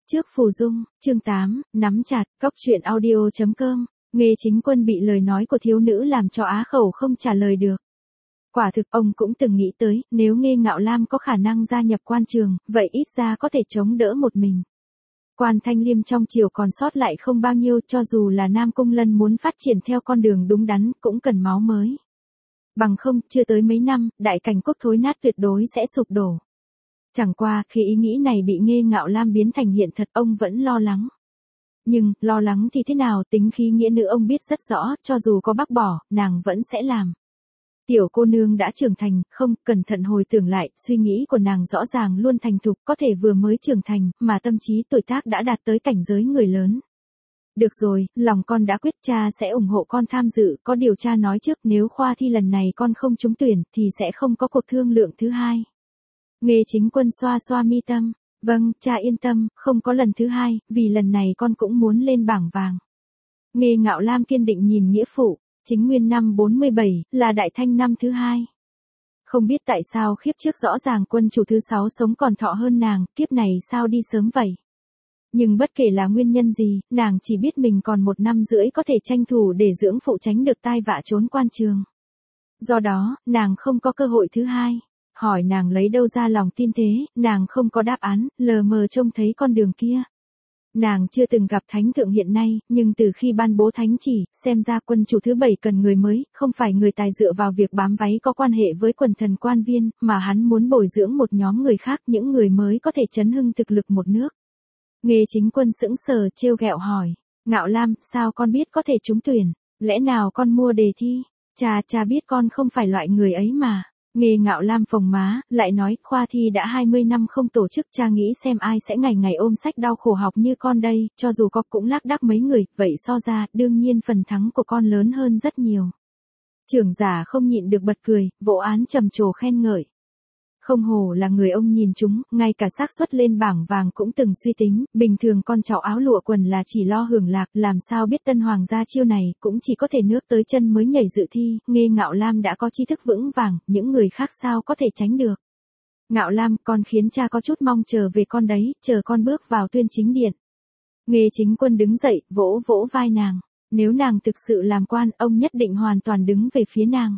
Trước phù dung, chương 8, nắm chặt, cóc truyện audio.com, Nghê Chính Quân bị lời nói của thiếu nữ làm cho á khẩu không trả lời được. Quả thực ông cũng từng nghĩ tới, nếu Nghê Ngạo Lam có khả năng gia nhập quan trường, vậy ít ra có thể chống đỡ một mình. Quan Thanh Liêm trong triều còn sót lại không bao nhiêu, cho dù là Nam Cung Lân muốn phát triển theo con đường đúng đắn, cũng cần máu mới. Bằng không, chưa tới mấy năm, đại cảnh quốc thối nát tuyệt đối sẽ sụp đổ. Chẳng qua, khi ý nghĩ này bị Nghê Ngạo Lam biến thành hiện thật, ông vẫn lo lắng. Nhưng, lo lắng thì thế nào, tính khí nghĩa nữ ông biết rất rõ, cho dù có bác bỏ, nàng vẫn sẽ làm. Tiểu cô nương đã trưởng thành, không, cẩn thận hồi tưởng lại, suy nghĩ của nàng rõ ràng luôn thành thục, có thể vừa mới trưởng thành, mà tâm trí tuổi tác đã đạt tới cảnh giới người lớn. Được rồi, lòng con đã quyết, cha sẽ ủng hộ con tham dự, có điều cha nói trước, nếu khoa thi lần này con không trúng tuyển, thì sẽ không có cuộc thương lượng thứ hai. Nghê Chính Quân xoa xoa mi tâm, vâng, cha yên tâm, không có lần thứ hai, vì lần này con cũng muốn lên bảng vàng. Nghê Ngạo Lam kiên định nhìn nghĩa phụ, chính nguyên năm 47, là đại thanh năm thứ hai. Không biết tại sao kiếp trước rõ ràng quân chủ thứ 6 sống còn thọ hơn nàng, kiếp này sao đi sớm vậy? Nhưng bất kể là nguyên nhân gì, nàng chỉ biết mình còn 1 năm rưỡi có thể tranh thủ để dưỡng phụ tránh được tai vạ trốn quan trường. Do đó, nàng không có cơ hội thứ hai. Hỏi nàng lấy đâu ra lòng tin thế, nàng không có đáp án, lờ mờ trông thấy con đường kia. Nàng chưa từng gặp thánh thượng hiện nay, nhưng từ khi ban bố thánh chỉ, xem ra quân chủ thứ 7 cần người mới, không phải người tài dựa vào việc bám váy có quan hệ với quần thần quan viên, mà hắn muốn bồi dưỡng một nhóm người khác, những người mới có thể chấn hưng thực lực một nước. Nghê Chính Quân sững sờ trêu ghẹo hỏi, Ngạo Lam, sao con biết có thể trúng tuyển, lẽ nào con mua đề thi, cha biết con không phải loại người ấy mà. Nghê Ngạo Lam phồng má, lại nói, khoa thi đã 20 năm không tổ chức, cha nghĩ xem ai sẽ ngày ngày ôm sách đau khổ học như con đây, cho dù có cũng lác đác mấy người, vậy so ra, đương nhiên phần thắng của con lớn hơn rất nhiều. Trưởng giả không nhịn được bật cười, vỗ án trầm trồ khen ngợi. Không hổ là người ông nhìn chúng, ngay cả xác suất lên bảng vàng cũng từng suy tính, bình thường con cháu áo lụa quần là chỉ lo hưởng lạc, làm sao biết tân hoàng gia chiêu này, cũng chỉ có thể nước tới chân mới nhảy dự thi, Nghê Ngạo Lam đã có tri thức vững vàng, những người khác sao có thể tránh được. Ngạo Lam, con khiến cha có chút mong chờ về con đấy, chờ con bước vào tuyên chính điện. Nghê Chính Quân đứng dậy, vỗ vỗ vai nàng, nếu nàng thực sự làm quan, ông nhất định hoàn toàn đứng về phía nàng.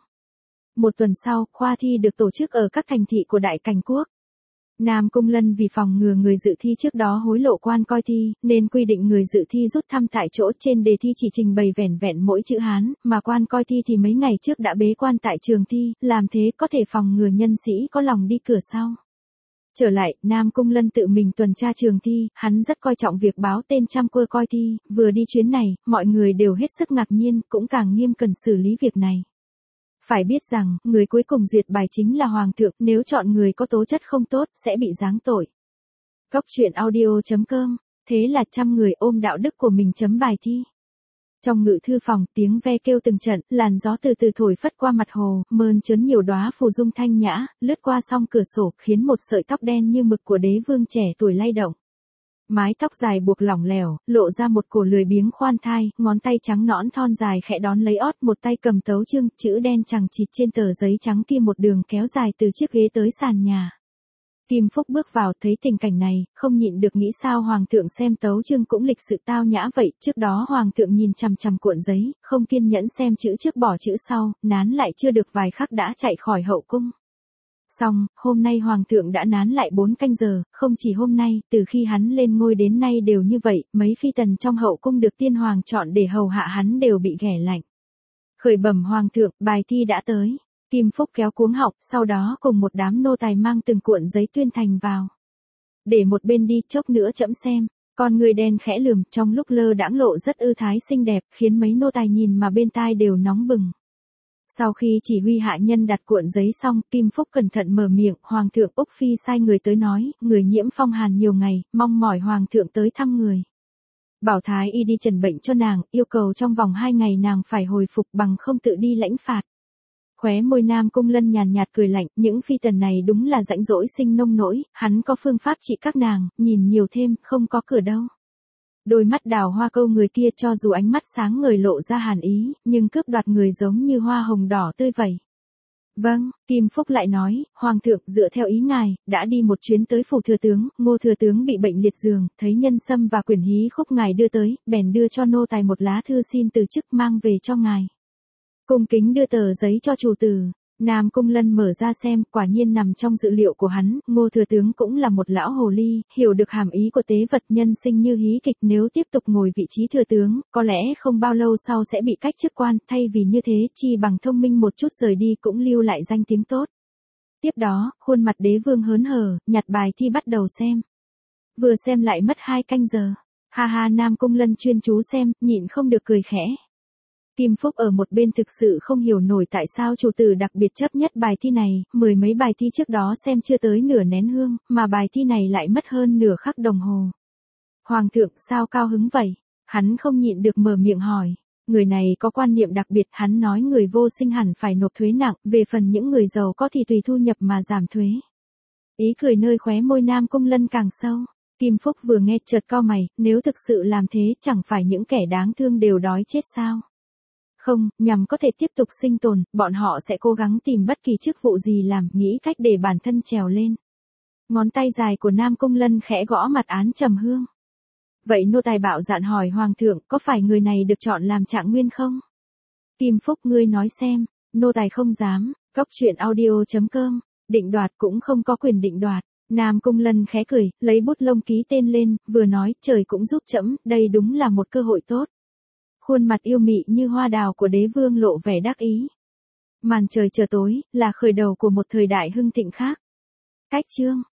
1 tuần sau, khoa thi được tổ chức ở các thành thị của Đại Cảnh Quốc. Nam Cung Lân vì phòng ngừa người dự thi trước đó hối lộ quan coi thi, nên quy định người dự thi rút thăm tại chỗ, trên đề thi chỉ trình bày vẻn vẹn mỗi chữ Hán, mà quan coi thi thì mấy ngày trước đã bế quan tại trường thi, làm thế có thể phòng ngừa nhân sĩ có lòng đi cửa sau. Trở lại, Nam Cung Lân tự mình tuần tra trường thi, hắn rất coi trọng việc báo tên trăm quơ coi thi, vừa đi chuyến này, mọi người đều hết sức ngạc nhiên, cũng càng nghiêm cần xử lý việc này. Phải biết rằng, người cuối cùng duyệt bài chính là Hoàng thượng, nếu chọn người có tố chất không tốt, sẽ bị giáng tội. Cóc truyện audio.com, thế là trăm người ôm đạo đức của mình chấm bài thi. Trong ngự thư phòng, tiếng ve kêu từng trận, làn gió từ từ thổi phất qua mặt hồ, mơn trớn nhiều đóa phù dung thanh nhã, lướt qua song cửa sổ, khiến một sợi tóc đen như mực của đế vương trẻ tuổi lay động. Mái tóc dài buộc lỏng lẻo, lộ ra một cổ lười biếng khoan thai, ngón tay trắng nõn thon dài khẽ đón lấy ót, một tay cầm tấu chương, chữ đen chằng chịt trên tờ giấy trắng kia một đường kéo dài từ chiếc ghế tới sàn nhà. Kim Phúc bước vào, thấy tình cảnh này, không nhịn được nghĩ sao Hoàng thượng xem tấu chương cũng lịch sự tao nhã vậy, trước đó Hoàng thượng nhìn chằm chằm cuộn giấy, không kiên nhẫn xem chữ trước bỏ chữ sau, nán lại chưa được vài khắc đã chạy khỏi hậu cung. Xong, hôm nay Hoàng thượng đã nán lại 4 canh giờ, không chỉ hôm nay, từ khi hắn lên ngôi đến nay đều như vậy, mấy phi tần trong hậu cung được tiên hoàng chọn để hầu hạ hắn đều bị ghẻ lạnh. Khởi bẩm Hoàng thượng, bài thi đã tới. Kim Phúc kéo cuống họng, sau đó cùng một đám nô tài mang từng cuộn giấy tuyên thành vào. Để một bên đi, chốc nữa chậm xem. Con người đen khẽ lườm, trong lúc lơ đãng lộ rất ư thái xinh đẹp, khiến mấy nô tài nhìn mà bên tai đều nóng bừng. Sau khi chỉ huy hạ nhân đặt cuộn giấy xong, Kim Phúc cẩn thận mở miệng, Hoàng thượng Úc Phi sai người tới nói, người nhiễm phong hàn nhiều ngày, mong mỏi Hoàng thượng tới thăm người. Bảo Thái y đi trần bệnh cho nàng, yêu cầu trong vòng 2 ngày nàng phải hồi phục, bằng không tự đi lãnh phạt. Khóe môi Nam Cung Lân nhàn nhạt cười lạnh, những phi tần này đúng là rãnh rỗi sinh nông nỗi, hắn có phương pháp trị các nàng, nhìn nhiều thêm, không có cửa đâu. Đôi mắt đào hoa câu người kia cho dù ánh mắt sáng ngời lộ ra hàn ý, nhưng cướp đoạt người giống như hoa hồng đỏ tươi vậy. Vâng, Kim Phúc lại nói, Hoàng thượng dựa theo ý ngài, đã đi một chuyến tới phủ thừa tướng, Ngô thừa tướng bị bệnh liệt giường, thấy nhân sâm và quyển hí khúc ngài đưa tới, bèn đưa cho nô tài một lá thư xin từ chức mang về cho ngài. Cung kính đưa tờ giấy cho chủ tử. Nam Cung Lân mở ra xem, quả nhiên nằm trong dự liệu của hắn, Ngô thừa tướng cũng là một lão hồ ly, hiểu được hàm ý của tế vật nhân sinh như hí kịch, nếu tiếp tục ngồi vị trí thừa tướng, có lẽ không bao lâu sau sẽ bị cách chức quan, thay vì như thế, chi bằng thông minh một chút rời đi cũng lưu lại danh tiếng tốt. Tiếp đó, khuôn mặt đế vương hớn hở, nhặt bài thi bắt đầu xem. Vừa xem lại mất 2 canh giờ. Ha ha, Nam Cung Lân chuyên chú xem, nhịn không được cười khẽ. Kim Phúc ở một bên thực sự không hiểu nổi tại sao chủ tử đặc biệt chấp nhất bài thi này, mười mấy bài thi trước đó xem chưa tới nửa nén hương, mà bài thi này lại mất hơn nửa khắc đồng hồ. Hoàng thượng sao cao hứng vậy? Hắn không nhịn được mở miệng hỏi. Người này có quan niệm đặc biệt, hắn nói người vô sinh hẳn phải nộp thuế nặng, về phần những người giàu có thì tùy thu nhập mà giảm thuế. Ý cười nơi khóe môi Nam Cung Lân càng sâu. Kim Phúc vừa nghe chợt cau mày, nếu thực sự làm thế chẳng phải những kẻ đáng thương đều đói chết sao? Không, nhằm có thể tiếp tục sinh tồn, bọn họ sẽ cố gắng tìm bất kỳ chức vụ gì làm, nghĩ cách để bản thân trèo lên. Ngón tay dài của Nam Cung Lân khẽ gõ mặt Án Trầm Hương. Vậy nô tài bạo dạn hỏi Hoàng thượng, có phải người này được chọn làm trạng nguyên không? Kim Phúc ngươi nói xem, nô tài không dám, Cóc truyện audio.com, định đoạt cũng không có quyền định đoạt. Nam Cung Lân khẽ cười, lấy bút lông ký tên lên, vừa nói, trời cũng giúp trẫm, đây đúng là một cơ hội tốt. Khuôn mặt yêu mị như hoa đào của đế vương lộ vẻ đắc ý. Màn trời chờ tối, là khởi đầu của một thời đại hưng thịnh khác. Cách chương